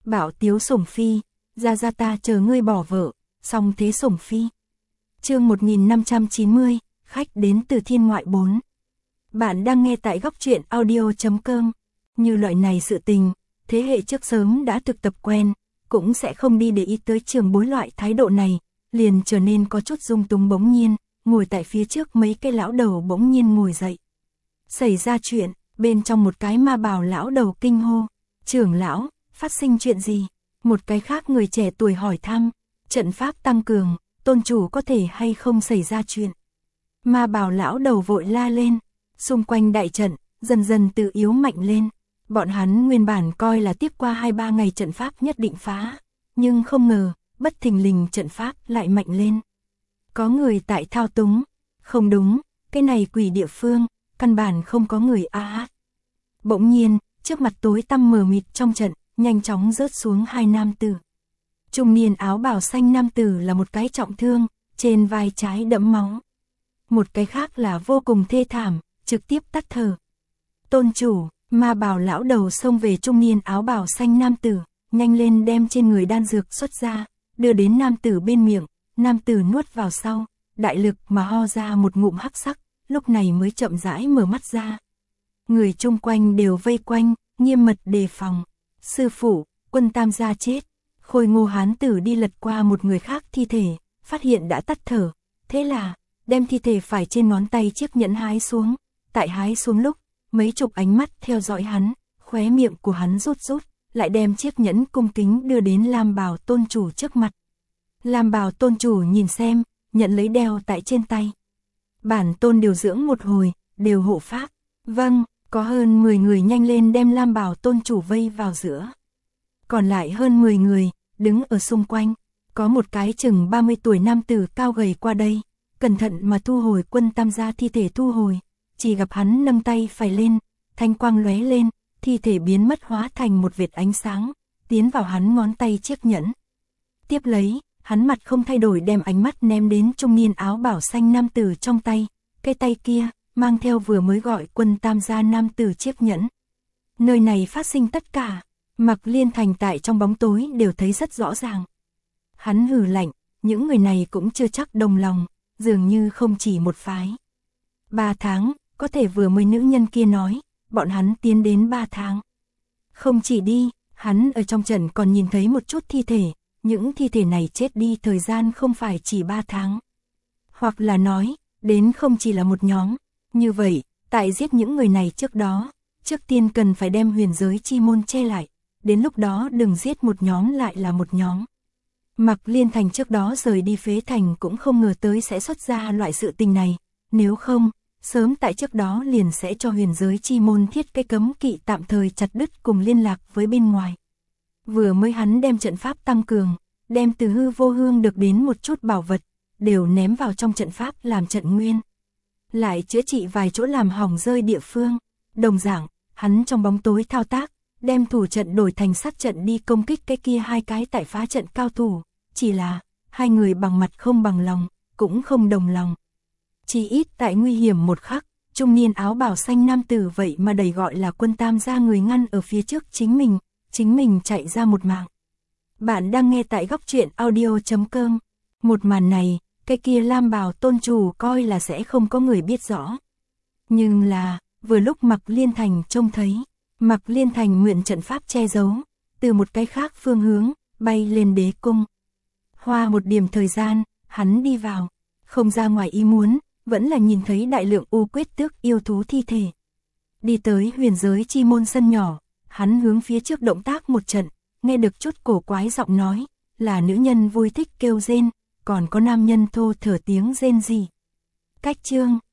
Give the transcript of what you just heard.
Bảo Tiếu Sủng Phi, ra ta chờ ngươi bỏ vợ, song thế Sủng Phi. Chương 1590, khách đến từ thiên ngoại 4. Bạn đang nghe tại góc truyện audio.com. Như loại này sự tình, thế hệ trước sớm đã thực tập quen, cũng sẽ không đi để ý tới trường bối loại thái độ này, liền trở nên có chút dung túng. Bỗng nhiên, ngồi tại phía trước mấy cái lão đầu bỗng nhiên ngồi dậy. Xảy ra chuyện, bên trong một cái ma bào lão đầu kinh hô, trưởng lão, phát sinh chuyện gì? Một cái khác người trẻ tuổi hỏi thăm, trận pháp tăng cường, tôn chủ có thể hay không xảy ra chuyện? Ma bào lão đầu vội la lên, xung quanh đại trận, dần dần tự yếu mạnh lên. Bọn hắn nguyên bản coi là tiếp qua 2-3 ngày trận pháp nhất định phá, nhưng không ngờ, bất thình lình trận pháp lại mạnh lên. Có người tại thao túng, không đúng, cái này quỷ địa phương, căn bản không có người Bỗng nhiên, trước mặt tối tăm mờ mịt trong trận, nhanh chóng rớt xuống hai nam tử. Trung niên áo bào xanh nam tử là một cái trọng thương, trên vai trái đẫm máu. Một cái khác là vô cùng thê thảm, trực tiếp tắt thở. Tôn chủ, ma bào lão đầu xông về trung niên áo bào xanh nam tử, nhanh lên đem trên người đan dược xuất ra, đưa đến nam tử bên miệng, nam tử nuốt vào sau, đại lực mà ho ra một ngụm hắc sắc, lúc này mới chậm rãi mở mắt ra. Người chung quanh đều vây quanh, nghiêm mật đề phòng. Sư phụ, Quân Tam gia chết. Khôi Ngô hán tử đi lật qua một người khác thi thể, phát hiện đã tắt thở. Thế là, đem thi thể phải trên ngón tay chiếc nhẫn hái xuống. Tại hái xuống lúc, mấy chục ánh mắt theo dõi hắn, khóe miệng của hắn rút, lại đem chiếc nhẫn cung kính đưa đến Lam Bào tôn chủ trước mặt. Lam Bào tôn chủ nhìn xem, nhận lấy đeo tại trên tay. Bản tôn điều dưỡng một hồi, đều hộ pháp. Vâng, có hơn 10 người nhanh lên đem Lam Bào tôn chủ vây vào giữa. Còn lại hơn 10 người, đứng ở xung quanh. Có một cái chừng 30 tuổi nam tử cao gầy qua đây, cẩn thận mà thu hồi Quân Tam gia thi thể thu hồi. Chỉ gặp hắn nâng tay phải lên, thanh quang lóe lên, thi thể biến mất hóa thành một vệt ánh sáng, tiến vào hắn ngón tay chiếc nhẫn. Tiếp lấy, hắn mặt không thay đổi đem ánh mắt ném đến trung niên áo bảo xanh nam tử trong tay, cái tay kia, mang theo vừa mới gọi Quân Tam gia nam tử chiếc nhẫn. Nơi này phát sinh tất cả, Mạc Liên Thành tại trong bóng tối đều thấy rất rõ ràng. Hắn hừ lạnh, những người này cũng chưa chắc đồng lòng, dường như không chỉ một phái. 3 tháng, có thể vừa mới nữ nhân kia nói, bọn hắn tiến đến 3 tháng. Không chỉ đi, hắn ở trong trận còn nhìn thấy một chút thi thể, những thi thể này chết đi thời gian không phải chỉ 3 tháng. Hoặc là nói, đến không chỉ là một nhóm, như vậy, tại giết những người này trước đó, trước tiên cần phải đem huyền giới chi môn che lại, đến lúc đó đừng giết một nhóm lại là một nhóm. Mạc Liên Thành trước đó rời đi Phế Thành cũng không ngờ tới sẽ xuất ra loại sự tình này, nếu không, sớm tại trước đó liền sẽ cho huyền giới chi môn thiết cái cấm kỵ tạm thời chặt đứt cùng liên lạc với bên ngoài. Vừa mới hắn đem trận pháp tăng cường, đem từ hư vô hương được đến một chút bảo vật, đều ném vào trong trận pháp làm trận nguyên. Lại chữa trị vài chỗ làm hỏng rơi địa phương, đồng dạng, hắn trong bóng tối thao tác, đem thủ trận đổi thành sát trận đi công kích cái kia hai cái tại phá trận cao thủ, chỉ là, hai người bằng mặt không bằng lòng, cũng không đồng lòng. Chỉ ít tại nguy hiểm một khắc, trung niên áo bào xanh nam tử vậy mà đầy gọi là Quân Tam gia người ngăn ở phía trước chính mình chạy ra một mạng. Bạn đang nghe tại góc truyện audio.com. Một màn này, cái kia Lam Bào tôn chủ coi là sẽ không có người biết rõ. Nhưng là, vừa lúc Mạc Liên Thành trông thấy, Mạc Liên Thành mượn trận pháp che giấu, từ một cái khác phương hướng, bay lên đế cung. Hoa một điểm thời gian, hắn đi vào, không ra ngoài ý muốn, vẫn là nhìn thấy đại lượng u quyết tước yêu thú thi thể. Đi tới huyền giới chi môn sân nhỏ, hắn hướng phía trước động tác một trận, nghe được chút cổ quái giọng nói, là nữ nhân vui thích kêu rên, còn có nam nhân thô thở tiếng rên gì. Cách chương